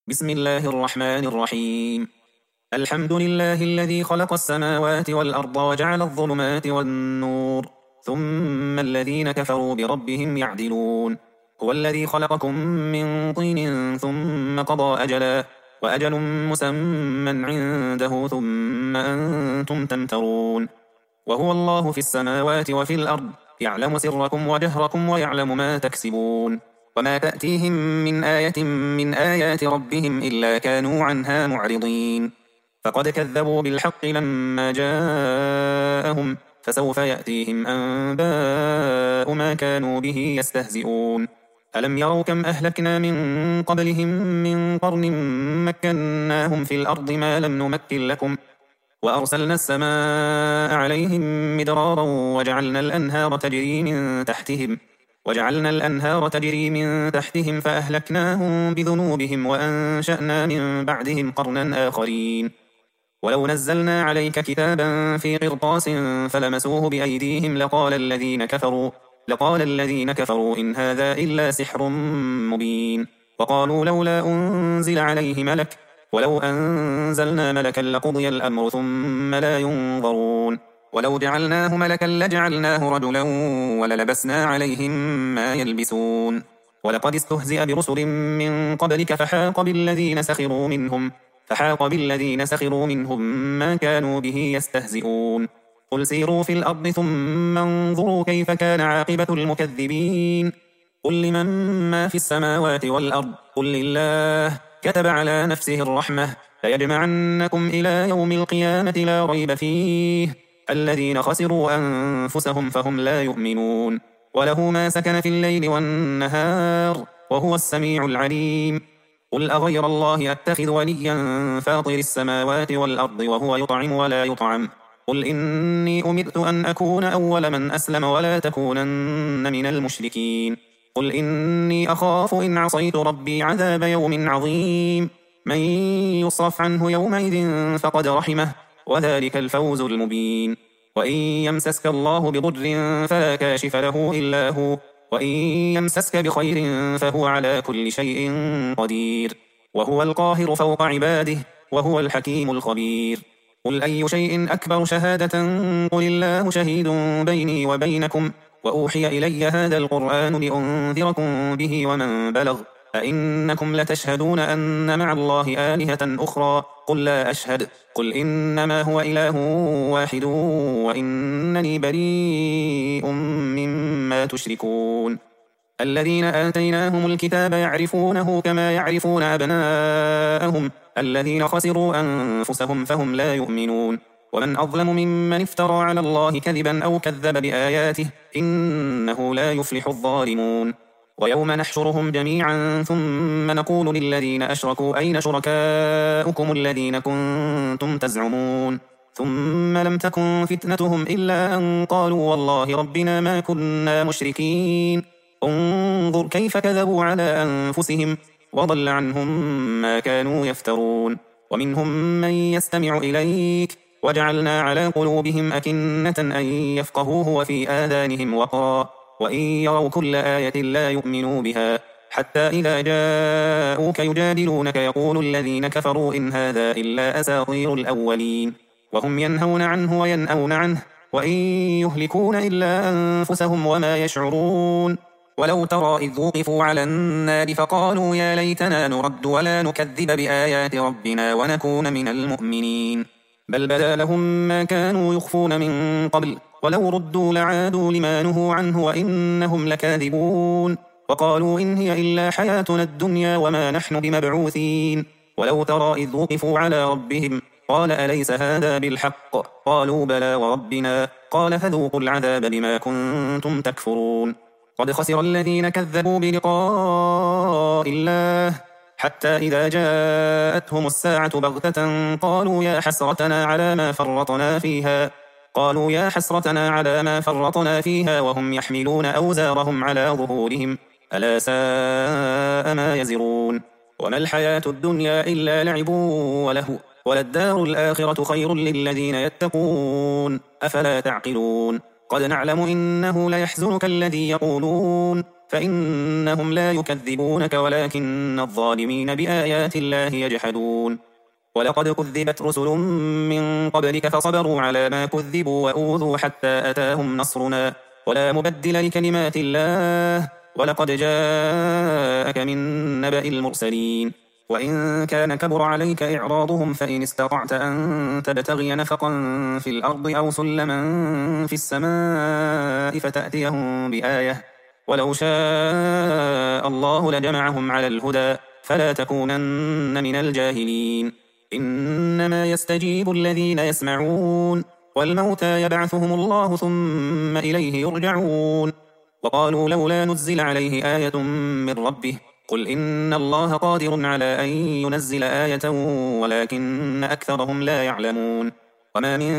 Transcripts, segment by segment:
بسم الله الرحمن الرحيم. الحمد لله الذي خلق السماوات والأرض وجعل الظلمات والنور، ثم الذين كفروا بربهم يعدلون. هو الذي خلقكم من طين ثم قضى أجلا، وأجل مسمى عنده، ثم أنتم تمترون. وهو الله في السماوات وفي الأرض، يعلم سركم وجهركم ويعلم ما تكسبون. وما تأتيهم من آية من آيات ربهم إلا كانوا عنها معرضين. فقد كذبوا بالحق لما جاءهم، فسوف يأتيهم أنباء ما كانوا به يستهزئون. ألم يروا كم أهلكنا من قبلهم من قرن مكناهم في الأرض ما لم نمكن لكم، وأرسلنا السماء عليهم مدرارا وجعلنا الأنهار تجري من تحتهم فأهلكناهم بذنوبهم وأنشأنا من بعدهم قرنا آخرين. ولو نزلنا عليك كتابا في قرطاس فلمسوه بأيديهم لقال الذين كفروا إن هذا إلا سحر مبين. وقالوا لولا أنزل عليه ملك، ولو أنزلنا ملكا لقضي الأمر ثم لا ينظرون. ولو جعلناه ملكا لجعلناه رجلا وللبسنا عليهم ما يلبسون. ولقد استهزئ برسل من قبلك فحاق بالذين سخروا منهم ما كانوا به يستهزئون. قل سيروا في الأرض ثم انظروا كيف كان عاقبة المكذبين. قل لمن ما في السماوات والأرض، قل لله. كتب على نفسه الرحمة ليجمعنكم إلى يوم القيامة لا ريب فيه. الذين خسروا أنفسهم فهم لا يؤمنون. وله ما سكن في الليل والنهار وهو السميع العليم. قل أغير الله أتخذ وليا فاطر السماوات والأرض وهو يطعم ولا يطعم. قل إني أمرت أن أكون أول من أسلم ولا تكونن من المشركين. قل إني أخاف إن عصيت ربي عذاب يوم عظيم. من يصرف عنه يومئذ فقد رحمه، وذلك الفوز المبين. وإن يمسسك الله بضر فلا كاشف له إلا هو، وإن يمسسك بخير فهو على كل شيء قدير. وهو القاهر فوق عباده، وهو الحكيم الخبير. قل أي شيء أكبر شهادة، قل الله شهيد بيني وبينكم، وأوحي إلي هذا القرآن لأنذركم به ومن بلغ. أئنكم لتشهدون أن مع الله آلهة أخرى؟ قل لا أشهد. قل إنما هو إله واحد وإنني بريء مما تشركون. الذين آتيناهم الكتاب يعرفونه كما يعرفون أبناءهم، الذين خسروا أنفسهم فهم لا يؤمنون. ومن أظلم ممن افترى على الله كذبا أو كذب بآياته، إنه لا يفلح الظالمون. ويوم نحشرهم جميعا ثم نقول للذين أشركوا أين شركاؤكم الذين كنتم تزعمون، ثم لم تكن فتنتهم إلا أن قالوا والله ربنا ما كنا مشركين. انظر كيف كذبوا على أنفسهم، وضل عنهم ما كانوا يفترون. ومنهم من يستمع إليك، وجعلنا على قلوبهم أكنة أن يفقهوه وفي آذانهم وقرا، وإن يروا كل آية لا يؤمنوا بها، حتى إذا جاءوك يجادلونك يقول الذين كفروا إن هذا إلا أساطير الأولين. وهم ينهون عنه وينأون عنه، وإن يهلكون إلا أنفسهم وما يشعرون. ولو ترى إذ وقفوا على النار فقالوا يا ليتنا نرد ولا نكذب بآيات ربنا ونكون من المؤمنين، بل بدا لهم ما كانوا يخفون من قبل، ولو ردوا لعادوا لما نهوا عنه وإنهم لكاذبون. وقالوا إن هي إلا حياتنا الدنيا وما نحن بمبعوثين. ولو ترى إذ وقفوا على ربهم قال أليس هذا بالحق؟ قالوا بلى وربنا. قال فذوقوا العذاب بما كنتم تكفرون. قد خسر الذين كذبوا بلقاء الله، حتى إذا جاءتهم الساعة بغتة قالوا يا حسرتنا على ما فرطنا فيها وهم يحملون أوزارهم على ظهورهم، ألا ساء ما يزرون. وما الحياة الدنيا إلا لعب ولهو، وللدار الآخرة خير للذين يتقون، أفلا تعقلون. قد نعلم إنه ليحزنك الذي يقولون، فإنهم لا يكذبونك ولكن الظالمين بآيات الله يجحدون ولقد كذبت رسل من قبلك فصبروا على ما كذبوا وأوذوا حتى أتاهم نصرنا ولا مبدل لكلمات الله ولقد جاءك من نبأ المرسلين وإن كان كبر عليك إعراضهم فإن استطعت أن تبتغي نفقا في الأرض أو سلما في السماء فتأتيهم بآية ولو شاء الله لجمعهم على الهدى فلا تكونن من الجاهلين إنما يستجيب الذين يسمعون والموتى يبعثهم الله ثم إليه يرجعون وقالوا لولا نزل عليه آية من ربه قل إن الله قادر على أن ينزل آية ولكن أكثرهم لا يعلمون وما من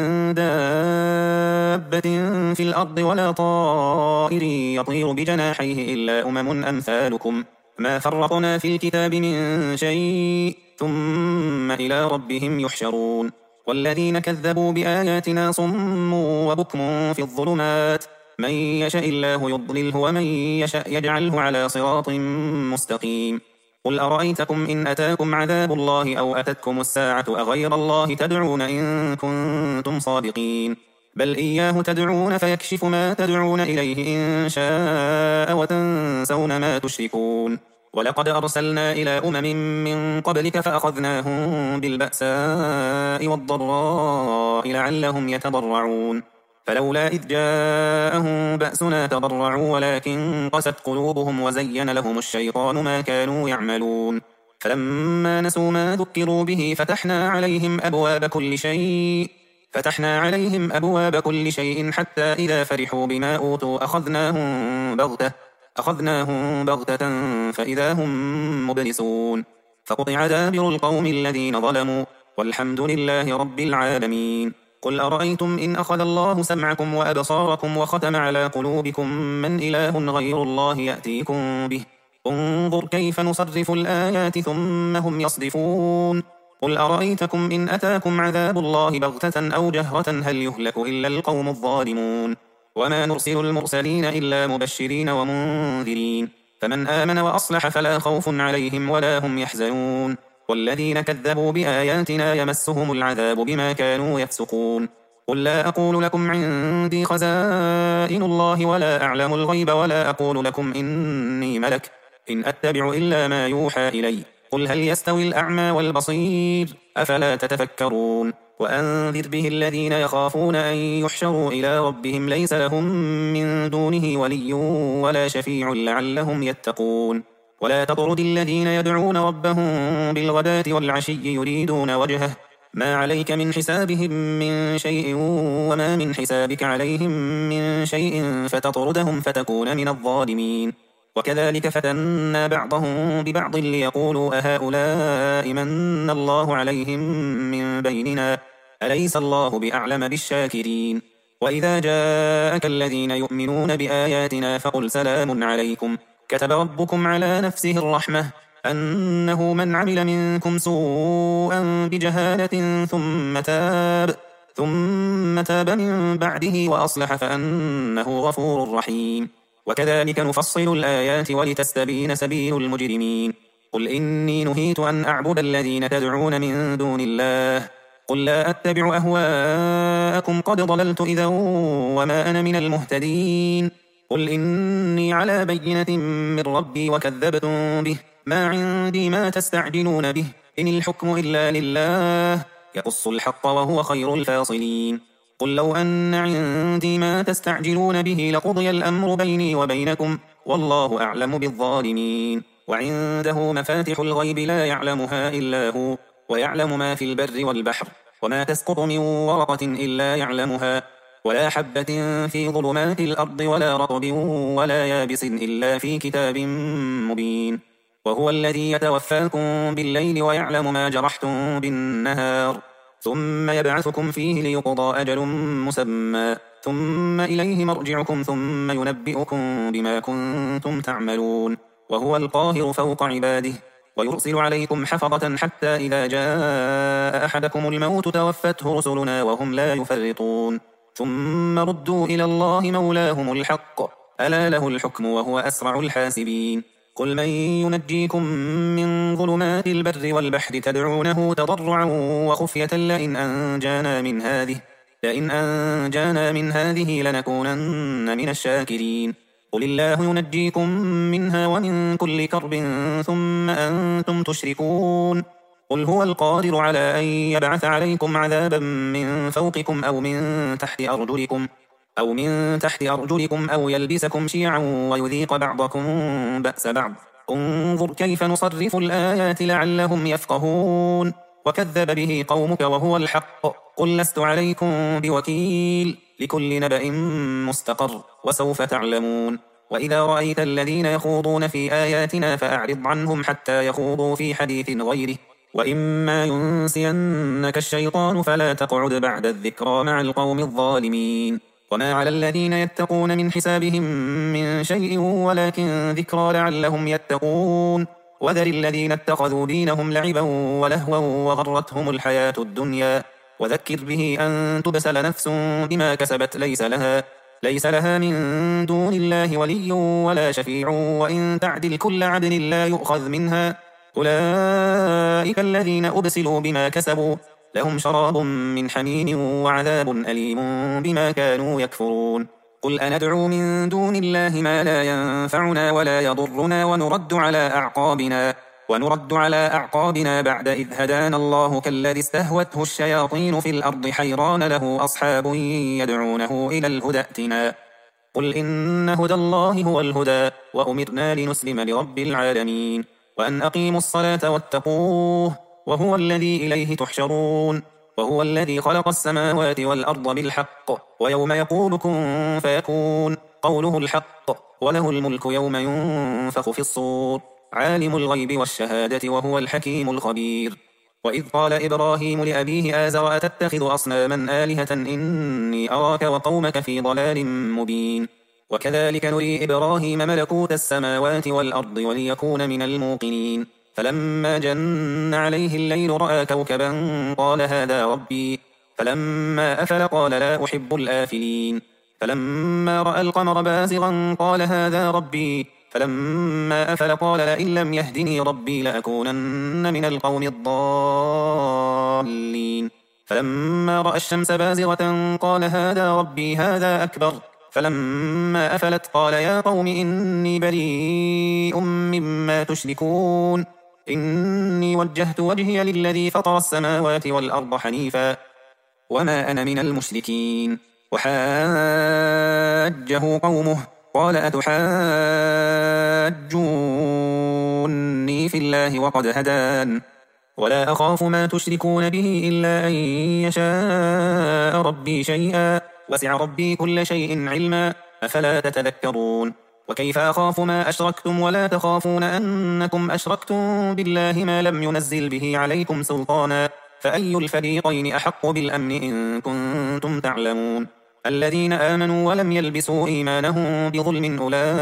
دابة في الأرض ولا طائر يطير بجناحيه إلا أمم أمثالكم ما فرطنا في الكتاب من شيء ثم إلى ربهم يحشرون والذين كذبوا بآياتنا صم وبكم في الظلمات من يشاء الله يضلله ومن يشاء يجعله على صراط مستقيم قل أرأيتكم إن أتاكم عذاب الله أو أتتكم الساعة أغير الله تدعون إن كنتم صادقين بل إياه تدعون فيكشف ما تدعون إليه إن شاء وتنسون ما تشركون ولقد أرسلنا إلى أمم من قبلك فأخذناهم بالبأساء والضراء لعلهم يتضرعون فلولا إذ جاءهم بأسنا تضرعوا ولكن قست قلوبهم وزين لهم الشيطان ما كانوا يعملون فلما نسوا ما ذكروا به فتحنا عليهم أبواب كل شيء حتى إذا فرحوا بما أوتوا أخذناهم بغتة فإذا هم مبلسون فقطع دابر القوم الذين ظلموا والحمد لله رب العالمين قل أرأيتم إن أخذ الله سمعكم وأبصاركم وختم على قلوبكم من إله غير الله يأتيكم به انظر كيف نصرف الآيات ثم هم يصدفون قل أرأيتكم إن أتاكم عذاب الله بغتة أو جهرة هل يهلك إلا القوم الظالمون وما نرسل المرسلين إلا مبشرين ومنذرين فمن آمن وأصلح فلا خوف عليهم ولا هم يحزنون والذين كذبوا بآياتنا يمسهم العذاب بما كانوا يفسقون قل لا أقول لكم عندي خزائن الله ولا أعلم الغيب ولا أقول لكم إني ملك إن أتبع إلا ما يوحى إلي قل هل يستوي الأعمى والبصير أفلا تتفكرون وأنذر به الذين يخافون أن يحشروا إلى ربهم ليس لهم من دونه ولي ولا شفيع لعلهم يتقون ولا تطرد الذين يدعون ربهم بالغداة والعشي يريدون وجهه ما عليك من حسابهم من شيء وما من حسابك عليهم من شيء فتطردهم فتكون من الظالمين وكذلك فتنا بعضهم ببعض ليقولوا أهؤلاء من الله عليهم من بيننا أليس الله بأعلم بالشاكرين وإذا جاءك الذين يؤمنون بآياتنا فقل سلام عليكم كتب ربكم على نفسه الرحمة أنه من عمل منكم سوءا بجهالة ثم تاب من بعده وأصلح فأنه غفور رحيم وكذلك نفصل الآيات ولتستبين سبيل المجرمين قل إني نهيت أن أعبد الذين تدعون من دون الله قل لا أتبع أهواءكم قد ضللت إذا وما أنا من المهتدين قل إني على بينة من ربي وكذبتم به ما عندي ما تستعجلون به إن الحكم إلا لله يقص الحق وهو خير الفاصلين قل لو أن عندي ما تستعجلون به لقضي الأمر بيني وبينكم والله أعلم بالظالمين وعنده مفاتح الغيب لا يعلمها إلا هو ويعلم ما في البر والبحر وما تسقط من ورقة إلا يعلمها ولا حبة في ظلمات الأرض ولا رطب ولا يابس إلا في كتاب مبين وهو الذي يتوفاكم بالليل ويعلم ما جرحتم بالنهار ثم يبعثكم فيه ليقضى أجل مسمى ثم إليه مرجعكم ثم ينبئكم بما كنتم تعملون وهو القاهر فوق عباده ويرسل عليكم حفظة حتى إذا جاء أحدكم الموت توفته رسلنا وهم لا يفرطون ثم ردوا إلى الله مولاهم الحق ألا له الحكم وهو أسرع الحاسبين قل من ينجيكم من ظلمات البر والبحر تدعونه تضرعا وخفية لئن أنجانا من هذه لنكونن من الشاكرين قل الله ينجيكم منها ومن كل كرب ثم أنتم تشركون قل هو القادر على أن يبعث عليكم عذابا من فوقكم أو من تحت أرجلكم أو يلبسكم شيعا ويذيق بعضكم بأس بعض انظر كيف نصرف الآيات لعلهم يفقهون وكذب به قومك وهو الحق قل لست عليكم بوكيل لكل نبأ مستقر وسوف تعلمون وإذا رأيت الذين يخوضون في آياتنا فأعرض عنهم حتى يخوضوا في حديث غيره وإما ينسينك الشيطان فلا تقعد بعد الذكرى مع القوم الظالمين وما على الذين يتقون من حسابهم من شيء ولكن ذكرى لعلهم يتقون وذر الذين اتخذوا دينهم لعبا ولهوا وغرتهم الحياة الدنيا وذكر به أن تبسل نفس بما كسبت ليس لها من دون الله ولي ولا شفيع وإن تعدل كل عدل لا يؤخذ منها أولئك الذين أبسلوا بما كسبوا لهم شراب من حميم وعذاب أليم بما كانوا يكفرون قل أندعو من دون الله ما لا ينفعنا ولا يضرنا ونرد على أعقابنا بعد إذ هدانا الله كالذي استهوته الشياطين في الأرض حيران له أصحاب يدعونه إلى الهدى ائتنا قل إن هدى الله هو الهدى وأمرنا لنسلم لرب العالمين وأن أقيموا الصلاة واتقوه وهو الذي إليه تحشرون وهو الذي خلق السماوات والأرض بالحق ويوم يقول كن فيكون قوله الحق وله الملك يوم ينفخ في الصور عالم الغيب والشهادة وهو الحكيم الخبير وإذ قال إبراهيم لأبيه آزر أتتخذ أصناما آلهة إني أراك وقومك في ضلال مبين وكذلك نري إبراهيم ملكوت السماوات والأرض وليكون من الموقنين فلما جن عليه الليل رأى كوكبا قال هذا ربي فلما أفل قال لا أحب الآفلين فلما رأى القمر بازغا قال هذا ربي فلما أفل قال لئن لم يهدني ربي لأكونن من القوم الضالين فلما رأى الشمس بازغة قال هذا ربي هذا أكبر فلما أفلت قال يا قوم إني بريء مما تشركون إني وجهت وجهي للذي فطر السماوات والأرض حنيفا وما أنا من المشركين وحاجه قومه قال أتحاجوني في الله وقد هدان ولا أخاف ما تشركون به إلا أن يشاء ربي شيئا وسع ربي كل شيء علما أفلا تتذكرون وكيف أخاف ما أشركتم ولا تخافون أنكم أشركتم بالله ما لم ينزل به عليكم سلطانا فأي الفريقين أحق بالأمن إن كنتم تعلمون الذين آمنوا ولم يلبسوا إيمانهم بظلم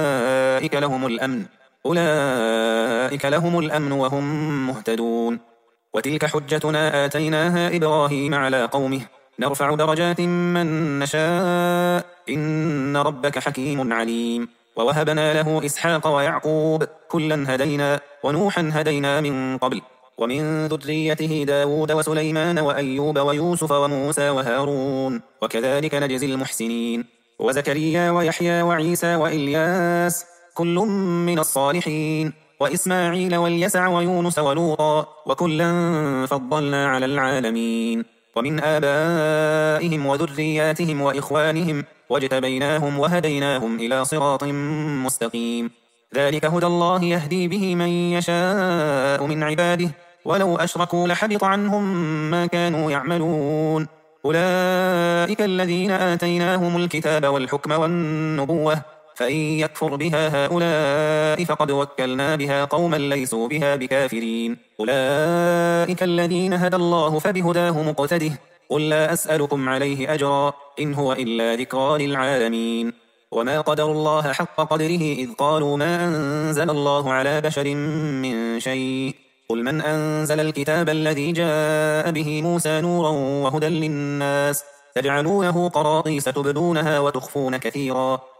أولئك لهم الأمن وهم مهتدون وتلك حجتنا آتيناها إبراهيم على قومه نرفع درجات من نشاء إن ربك حكيم عليم ووهبنا له إسحاق ويعقوب كلا هدينا ونوحا هدينا من قبل ومن ذريته داود وسليمان وأيوب ويوسف وموسى وهارون وكذلك نجزي المحسنين وزكريا ويحيى وعيسى وإلياس كل من الصالحين وإسماعيل واليسع ويونس ولوطا وكلا فضلنا على العالمين ومن آبائهم وذرياتهم وإخوانهم واجتبيناهم وهديناهم إلى صراط مستقيم ذلك هدى الله يهدي به من يشاء من عباده ولو أشركوا لحبط عنهم ما كانوا يعملون أولئك الذين آتيناهم الكتاب والحكم والنبوة فإن يكفر بها هؤلاء فقد وكلنا بها قوما ليسوا بها بكافرين أولئك الذين هدى الله فبهداه مقتده قل لا أسألكم عليه أجرا إن هو إلا ذكرى للعالمين وما قدروا الله حق قدره إذ قالوا ما أنزل الله على بشر من شيء قل من أنزل الكتاب الذي جاء به موسى نورا وهدى للناس تجعلونه قراطيس تبدونها وتخفون كثيرا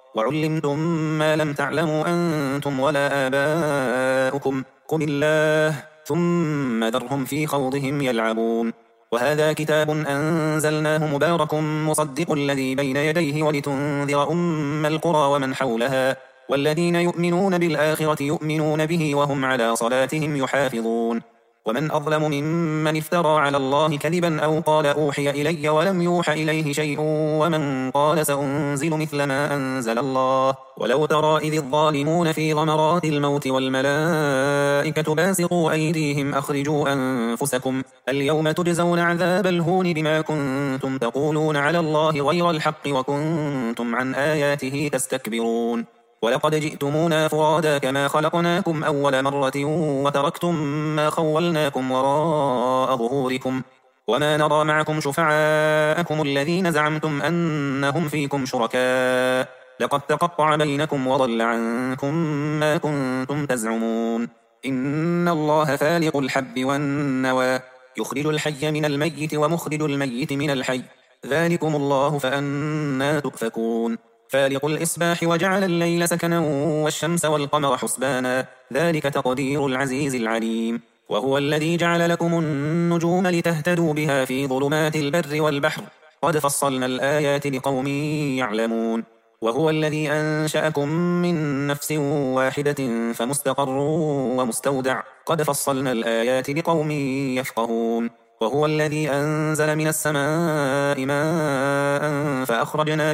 وعلمتم ما لم تعلموا أنتم ولا آباؤكم قل الله ثم ذرهم في خوضهم يلعبون وهذا كتاب أنزلناه مبارك مصدق الذي بين يديه ولتنذر أم القرى ومن حولها والذين يؤمنون بالآخرة يؤمنون به وهم على صلاتهم يحافظون ومن أظلم ممن افترى على الله كذبا أو قال أوحي إلي ولم يوح إليه شيء ومن قال سأنزل مثل ما أنزل الله ولو ترى إذ الظالمون في غمرات الموت والملائكة باسطوا أيديهم أخرجوا أنفسكم اليوم تجزون عذاب الهون بما كنتم تقولون على الله غير الحق وكنتم عن آياته تستكبرون ولقد جئتمونا فرادا كما خلقناكم أول مرة وتركتم ما خولناكم وراء ظهوركم وما نرى معكم شفعاءكم الذين زعمتم أنهم فيكم شركاء لقد تقطع بينكم وضل عنكم ما كنتم تزعمون إن الله فالق الحب والنوى يخرج الحي من الميت ومخرج الميت من الحي ذلكم الله فأنى تؤفكون فالق الإصباح وجعل الليل سكنا والشمس والقمر حسبانا ذلك تقدير العزيز العليم وهو الذي جعل لكم النجوم لتهتدوا بها في ظلمات البر والبحر قد فصلنا الآيات لقوم يعلمون وهو الذي أنشأكم من نفس واحدة فمستقر ومستودع قد فصلنا الآيات لقوم يفقهون وهو الذي أنزل من السماء ماء فأخرجنا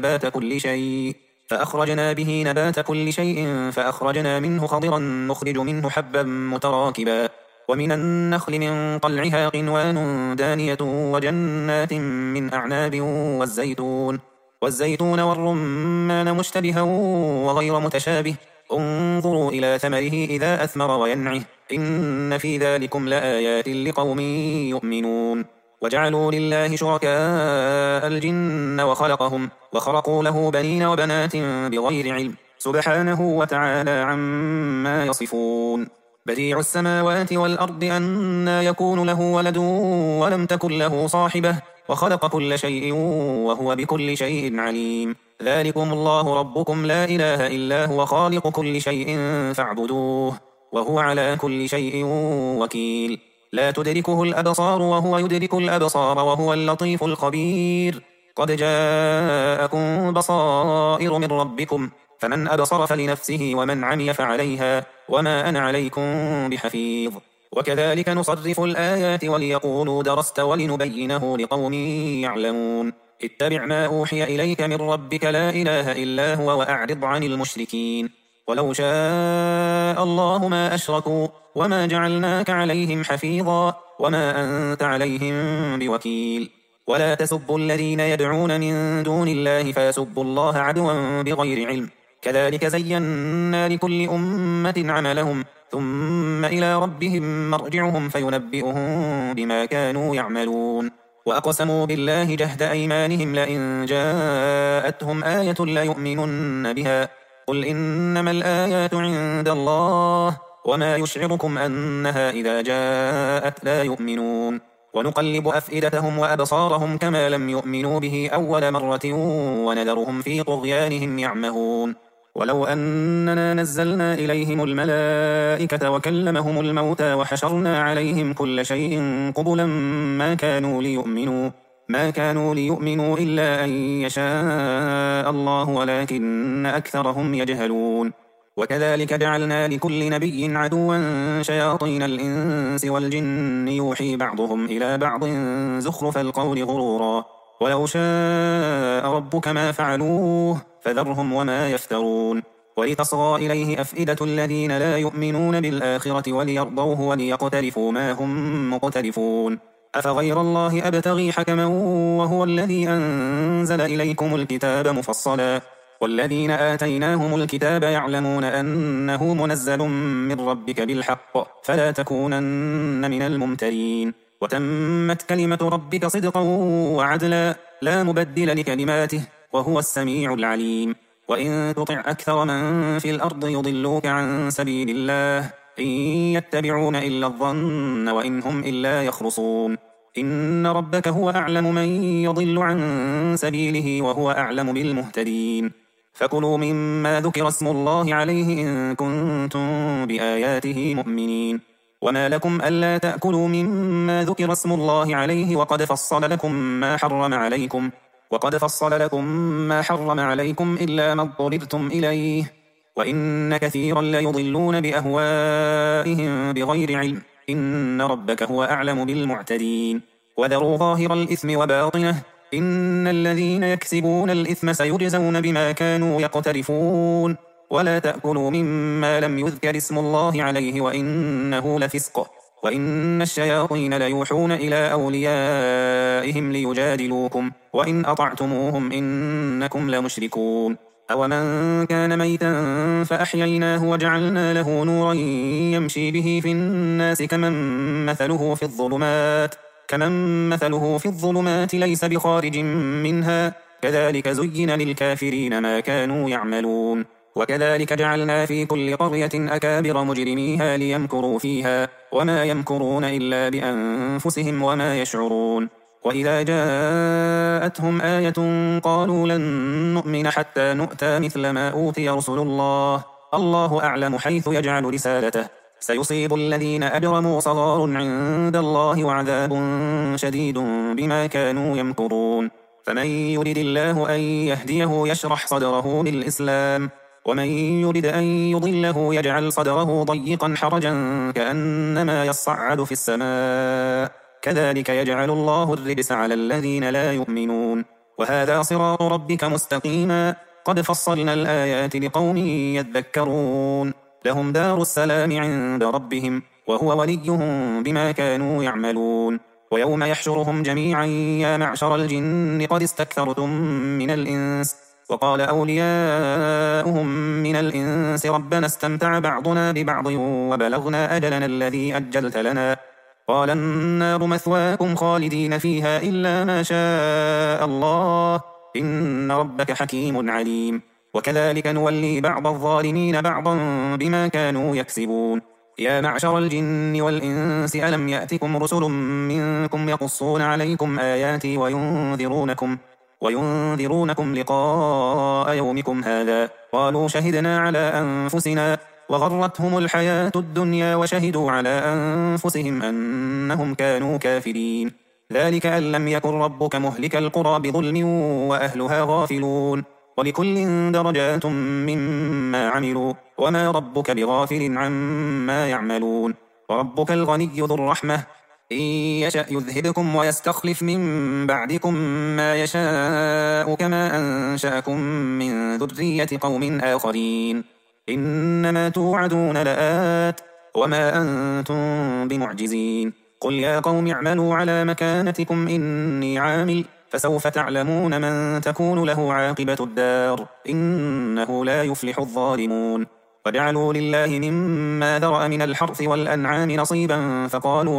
به نبات كل شيء فأخرجنا منه خضرا نخرج منه حبا متراكبا ومن النخل من طلعها قنوان دانية وجنات من أعناب والزيتون والرمان مشتبها وغير متشابه انظروا إلى ثمره إذا أثمر وينعه إن في ذلكم لآيات لقوم يؤمنون وجعلوا لله شركاء الجن وخلقوا له بنين وبنات بغير علم سبحانه وتعالى عما يصفون بديع السماوات والأرض أنى يكون له ولد ولم تكن له صاحبة وخلق كل شيء وهو بكل شيء عليم ذلكم الله ربكم لا إله إلا هو خالق كل شيء فاعبدوه وهو على كل شيء وكيل لا تدركه الأبصار وهو يدرك الأبصار وهو اللطيف الخبير قد جاءكم بصائر من ربكم فمن أبصر فلنفسه ومن عمي فعليها وما أنا عليكم بحفيظ وكذلك نصرف الآيات وليقولوا درست ولنبينه لقوم يعلمون اتبع ما أوحي إليك من ربك لا إله إلا هو وأعرض عن المشركين ولو شاء الله ما أشركوا وما جعلناك عليهم حفيظا وما أنت عليهم بوكيل ولا تسبوا الذين يدعون من دون الله فيسبوا الله عدوا بغير علم كذلك زينا لكل أمة عملهم ثم إلى ربهم مرجعهم فينبئهم بما كانوا يعملون وأقسموا بالله جهد أيمانهم لئن جاءتهم آية ليؤمنن بها قل إنما الآيات عند الله وما يشعركم أنها إذا جاءت لا يؤمنون ونقلب أفئدتهم وأبصارهم كما لم يؤمنوا به أول مرة ونذرهم في طغيانهم يعمهون ولو أننا نزلنا إليهم الملائكة وكلمهم الموتى وحشرنا عليهم كل شيء قبلا ما كانوا ليؤمنوا إلا أن يشاء الله ولكن أكثرهم يجهلون وكذلك جعلنا لكل نبي عدوا شياطين الإنس والجن يوحي بعضهم إلى بعض زخرف القول غرورا ولو شاء ربك ما فعلوه فذرهم وما يفترون ولتصغى إليه أفئدة الذين لا يؤمنون بالآخرة وليرضوه وليقترفوا ما هم مقترفون أفغير الله أبتغي حكما وهو الذي أنزل إليكم الكتاب مفصلا والذين آتيناهم الكتاب يعلمون أنه منزل من ربك بالحق فلا تكونن من الممترين وتمت كلمة ربك صدقا وعدلا لا مبدل لكلماته وهو السميع العليم وإن تطع أكثر من في الأرض يضلوك عن سبيل الله إن يتبعون إلا الظن وإن هم إلا يخرصون إن ربك هو أعلم من يضل عن سبيله وهو أعلم بالمهتدين فكلوا مما ذكر اسم الله عليه إن كنتم بآياته مؤمنين. وما لكم ألا تأكلوا مما ذكر اسم الله عليه وقد فصل لكم ما حرم عليكم إلا ما اضطررتم إليه، وإن كثيرا ليضلون بأهوائهم بغير علم، إن ربك هو أعلم بالمعتدين. وذروا ظاهر الإثم وباطنه، إن الذين يكسبون الإثم سيجزون بما كانوا يقترفون. ولا تأكلوا مما لم يذكر اسم الله عليه وإنه لفسق، وإن الشياطين ليوحون إلى أوليائهم ليجادلوكم، وإن أطعتموهم إنكم لمشركون. أومن كان ميتا فأحييناه وجعلنا له نورا يمشي به في الناس كمن مثله في الظلمات ليس بخارج منها، كذلك زين للكافرين ما كانوا يعملون. وكذلك جعلنا في كل قرية أكابر مجرميها ليمكروا فيها، وما يمكرون إلا بأنفسهم وما يشعرون. وإذا جاءتهم آية قالوا لن نؤمن حتى نؤتى مثل ما أوتي رسل الله، الله أعلم حيث يجعل رسالته، سيصيب الذين أجرموا صغار عند الله وعذاب شديد بما كانوا يمكرون. فمن يرد الله أن يهديه يشرح صدره للإسلام، ومن يرد أن يضله يجعل صدره ضيقا حرجا كأنما يصعد في السماء، كذلك يجعل الله الرجس على الذين لا يؤمنون. وهذا صراط ربك مستقيما، قد فصلنا الآيات لقوم يذكرون. لهم دار السلام عند ربهم، وهو وليهم بما كانوا يعملون. ويوم يحشرهم جميعا يا معشر الجن قد استكثرتم من الإنس، وقال أولياؤهم من الإنس ربنا استمتع بعضنا ببعض وبلغنا أجلنا الذي أجلت لنا، قال النار مثواكم خالدين فيها إلا ما شاء الله، إن ربك حكيم عليم. وكذلك نولي بعض الظالمين بعضا بما كانوا يكسبون. يا معشر الجن والإنس ألم يأتكم رسل منكم يقصون عليكم آياتي وينذرونكم لقاء يومكم هذا، قالوا شهدنا على أنفسنا وغرتهم الحياة الدنيا وشهدوا على أنفسهم أنهم كانوا كافرين. ذلك أن لم يكن ربك مهلك القرى بظلم وأهلها غافلون، ولكل درجات مما عملوا، وما ربك بغافل عما يعملون. وربك الغني ذو الرحمة، إن يشأ يذهبكم ويستخلف من بعدكم ما يشاء كما أنشأكم من ذرية قوم آخرين. إنما توعدون لآت وما أنتم بمعجزين. قل يا قوم اعملوا على مكانتكم إني عامل، فسوف تعلمون من تكون له عاقبة الدار، إنه لا يفلح الظالمون. وجعلوا لله مما ذرأ من الحرث والأنعام نصيبا فقالوا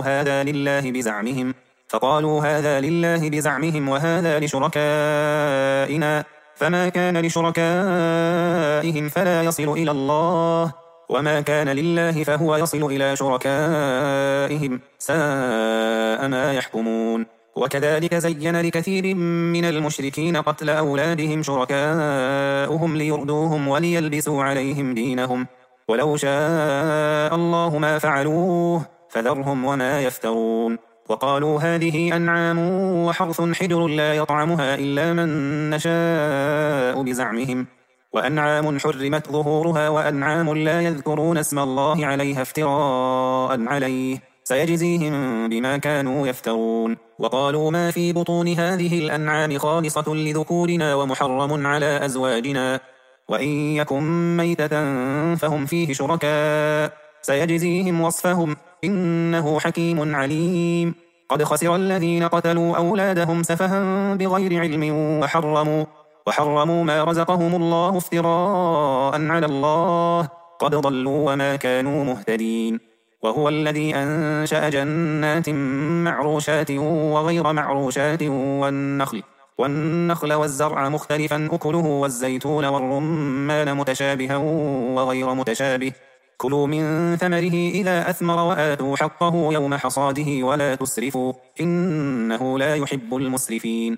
هذا لله بزعمهم وهذا لشركائنا، فما كان لشركائهم فلا يصل إلى الله، وما كان لله فهو يصل إلى شركائهم، ساء ما يحكمون. وكذلك زين لكثير من المشركين قتل أولادهم شركاؤهم ليردوهم وليلبسوا عليهم دينهم، ولو شاء الله ما فعلوه فذرهم وما يفترون. وقالوا هذه أنعام وحرث حجر لا يطعمها إلا من نشاء بزعمهم، وأنعام حرمت ظهورها وأنعام لا يذكرون اسم الله عليها افتراء عليه، سيجزيهم بما كانوا يفترون. وقالوا ما في بطون هذه الأنعام خالصة لذكورنا ومحرم على أزواجنا، وإن يكن ميتة فهم فيه شركاء، سيجزيهم وصفهم إنه حكيم عليم. قد خسر الذين قتلوا أولادهم سفها بغير علم وحرموا ما رزقهم الله افتراء على الله، قد ضلوا وما كانوا مهتدين. وهو الذي أنشأ جنات معروشات وغير معروشات والنخل والزرع مختلفا أكله والزيتون والرمان متشابها وغير متشابه، كلوا من ثمره إذا أثمر وآتوا حقه يوم حصاده ولا تسرفوا إنه لا يحب المسرفين.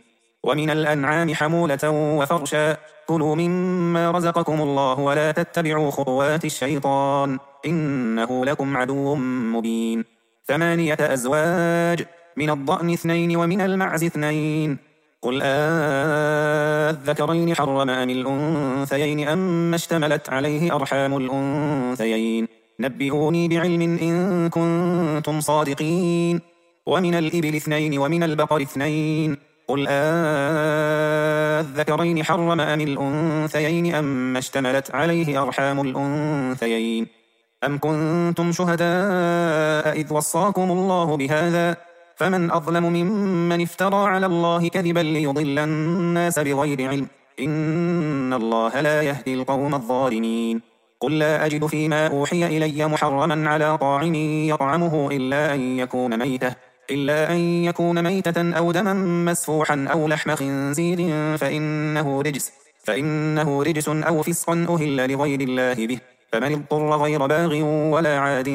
ومن الأنعام حمولة وفرشا كلوا مما رزقكم الله ولا تتبعوا خطوات الشيطان إنه لكم عدو مبين 8 أزواج من الضأن 2 ومن المعز 2 قل الذكرين حرم أم الأنثيين أم اشتملت عليه أرحام الأنثيين نبئوني بعلم إن كنتم صادقين ومن الإبل 2 ومن البقر 2 قل الذكرين حرم أم الأنثيين أم اشتملت عليه أرحام الأنثيين أم كنتم شهداء إذ وصاكم الله بهذا فمن أظلم ممن افترى على الله كذبا ليضل الناس بغير علم إن الله لا يهدي القوم الظالمين قل لا أجد فيما أوحي إلي محرما على طاعم يطعمه إلا أن يكون ميتة أو دما مسفوحا أو لحم خنزير فإنه رجس أو فسقا أهل لغير الله به فمن اضطر غير باغ ولا عاد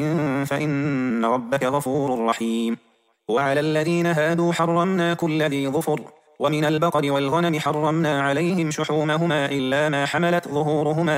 فإن ربك غفور رحيم وعلى الذين هادوا حرمنا كل ذي ظفر ومن البقر والغنم حرمنا عليهم شحومهما إلا ما حملت ظهورهما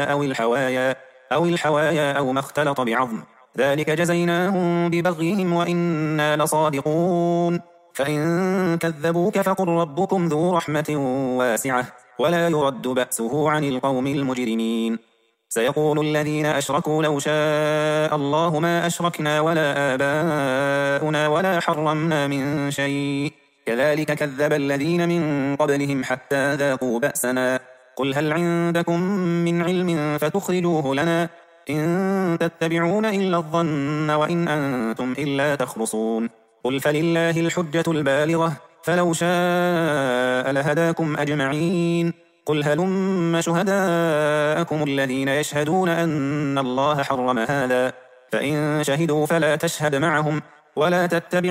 أو الحوايا أو ما اختلط بعظم ذلك جزيناهم ببغيهم وإنا لصادقون فإن كذبوك فقل ربكم ذو رحمة واسعة ولا يرد بأسه عن القوم المجرمين سيقول الذين أشركوا لو شاء الله ما أشركنا ولا آباؤنا ولا حرمنا من شيء كذلك كذب الذين من قبلهم حتى ذاقوا بأسنا قل هل عندكم من علم فتخرجوه لنا إن تتبعون إلا الظن وإن أنتم إلا تخرصون قل فلله الحجة البالغة فلو شاء لهداكم أجمعين قل هلم شهداءكم الذين يشهدون أن الله حرم هذا فإن شهدوا فلا تشهد معهم ولا تتبع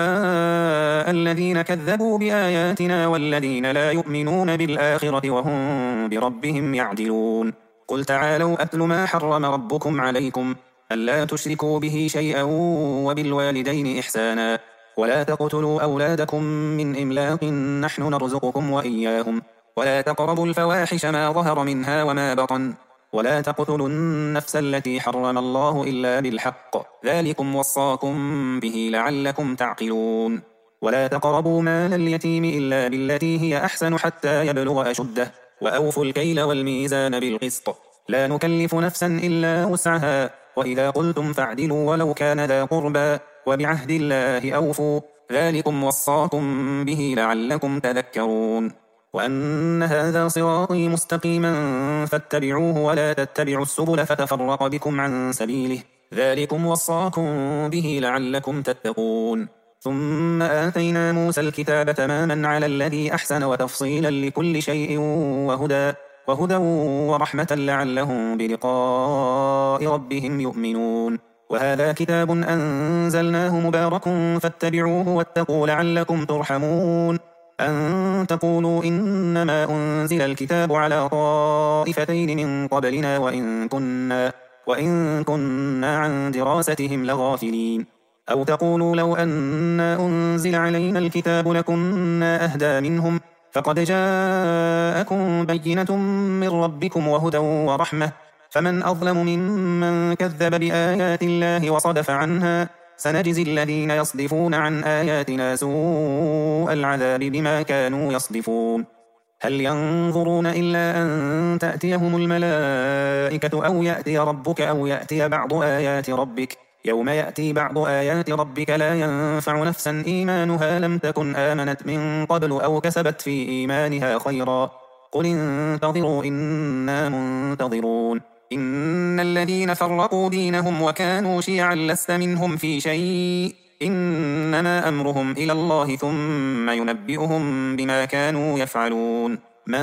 أهواء الذين كذبوا بآياتنا والذين لا يؤمنون بالآخرة وهم بربهم يعدلون قل تعالوا أتل ما حرم ربكم عليكم ألا تشركوا به شيئا وبالوالدين إحسانا ولا تقتلوا أولادكم من إملاق نحن نرزقكم وإياهم ولا تقربوا الفواحش ما ظهر منها وما بطن ولا تقتلوا النفس التي حرم الله إلا بالحق ذلكم وصاكم به لعلكم تعقلون ولا تقربوا مال اليتيم إلا بالتي هي أحسن حتى يبلغ أشده وأوفوا الكيل والميزان بالقسط لا نكلف نفسا إلا وسعها وإذا قلتم فاعدلوا ولو كان ذا قربى وبعهد الله أوفوا ذلكم وصاكم به لعلكم تذكرون وأن هذا صراطي مستقيما فاتبعوه ولا تتبعوا السبل فتفرق بكم عن سبيله ذلكم وصاكم به لعلكم تتقون ثم آتينا موسى الكتاب تماما على الذي أحسن وتفصيلا لكل شيء وهدى ورحمة لعلهم بلقاء ربهم يؤمنون وهذا كتاب أنزلناه مبارك فاتبعوه واتقوا لعلكم ترحمون أن تقولوا إنما أنزل الكتاب على طائفتين من قبلنا وإن كنا عن دراستهم لغافلين أو تقولوا لو أنا أنزل علينا الكتاب لكنا أهدى منهم فقد جاءكم بينة من ربكم وهدى ورحمة فمن أظلم ممن كذب بآيات الله وصدف عنها سنجزي الذين يصدفون عن آياتنا سوء العذاب بما كانوا يصدفون هل ينظرون إلا أن تأتيهم الملائكة أو يأتي ربك أو يأتي بعض آيات ربك يوم يأتي بعض آيات ربك لا ينفع نفسا إيمانها لم تكن آمنت من قبل أو كسبت في إيمانها خيرا قل انتظروا إنا منتظرون إن الذين فرقوا دينهم وكانوا شيعا لست منهم في شيء إنما أمرهم إلى الله ثم ينبئهم بما كانوا يفعلون من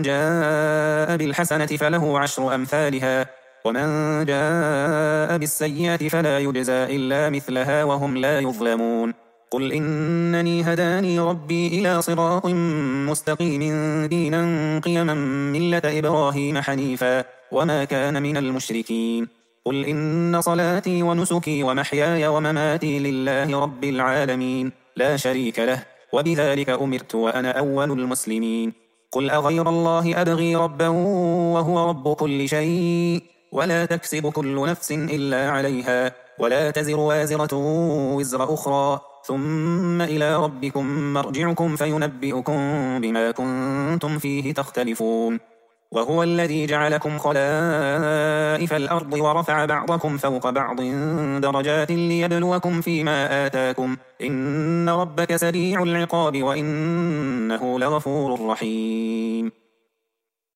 جاء بالحسنة فله 10 أمثالها ومن جاء بالسيئة فلا يجزى إلا مثلها وهم لا يظلمون قل إنني هداني ربي إلى صراط مستقيم دينا قيما ملة إبراهيم حنيفا وما كان من المشركين قل إن صلاتي ونسكي ومحياي ومماتي لله رب العالمين لا شريك له وبذلك أمرت وأنا أول المسلمين قل أغير الله أبغي ربا وهو رب كل شيء ولا تكسب كل نفس إلا عليها ولا تزر وازرة وزر أخرى ثم إلى ربكم مرجعكم فينبئكم بما كنتم فيه تختلفون وهو الذي جعلكم خلائف الأرض ورفع بعضكم فوق بعض درجات ليبلوكم فيما آتاكم إن ربك سريع العقاب وإنه لغفور رحيم